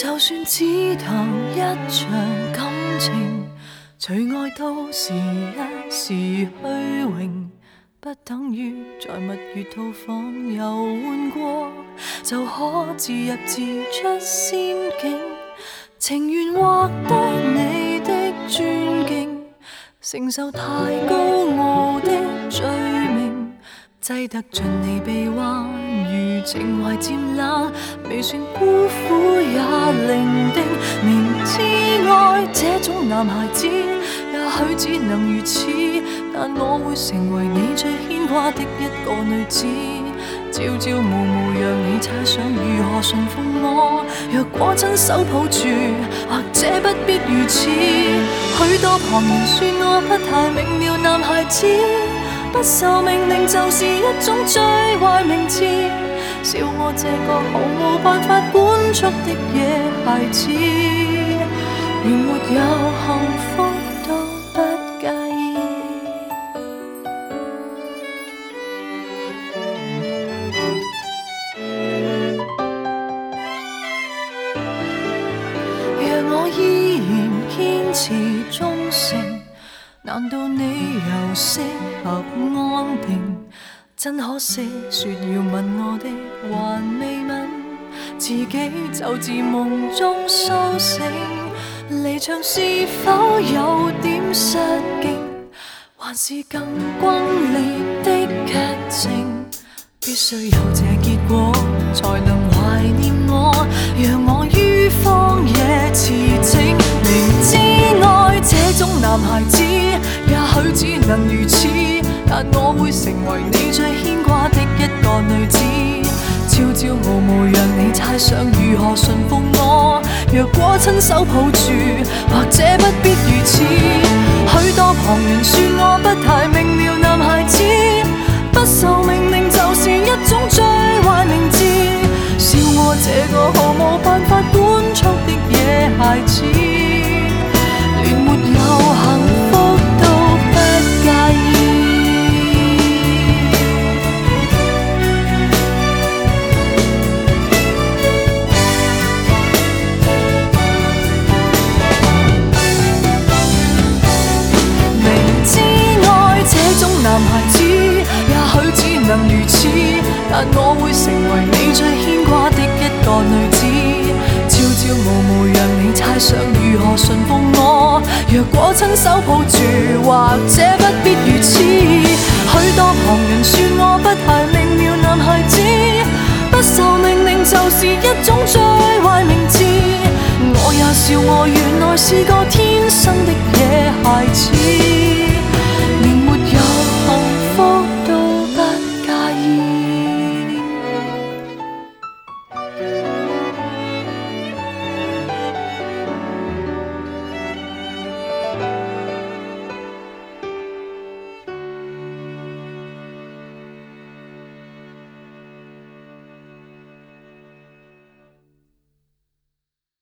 就算只談一場感情，除愛都是一時虛榮，不等於在蜜月套房遊玩過就可自入自出仙境，情願獲得你的尊敬，承受太高傲的罪名，擠得進你臂彎，如情懷漸冷，未算孤苦也伶仃。明知愛這種男孩子，也許只能如此，但我會成為你最牽掛的一個女子，朝朝暮暮讓你猜想如何馴服我。若果親手抱住，或者不必如此。許多旁人說我不太明了，男孩子不受命令就是一種最壞名字，笑我這個毫無辦法管束的野孩子，連沒有幸福都不介意。若我依然堅持忠誠，難道你又適合安定？真可惜，說要吻我的還未吻，自己就自夢中甦醒。離場是否有點失敬，還是更轟烈的劇情？必須有這結果，才能懷念我，讓我於荒野辭情。明知愛這種男孩子，也許只能如此，但我會成為你最牽掛的一個女子，朝朝暮暮讓你猜想如何馴服我。若果親手抱住，或者不必如此。許多旁人說我不太明了，男孩子不受命令就是一種最壞名字，笑我這個毫無辦法管束的野孩子，連沒有幸福都不介意。明知愛這種男孩子，也許只能如此，但我會成為你最牽掛的一個女子，朝朝暮暮讓你猜想如何馴服我。若果親手抱住，或者不必如此。許多旁人說我不太明了，男孩子不受命令就是一種最壞名字，我也笑我原來是個天生的野孩子。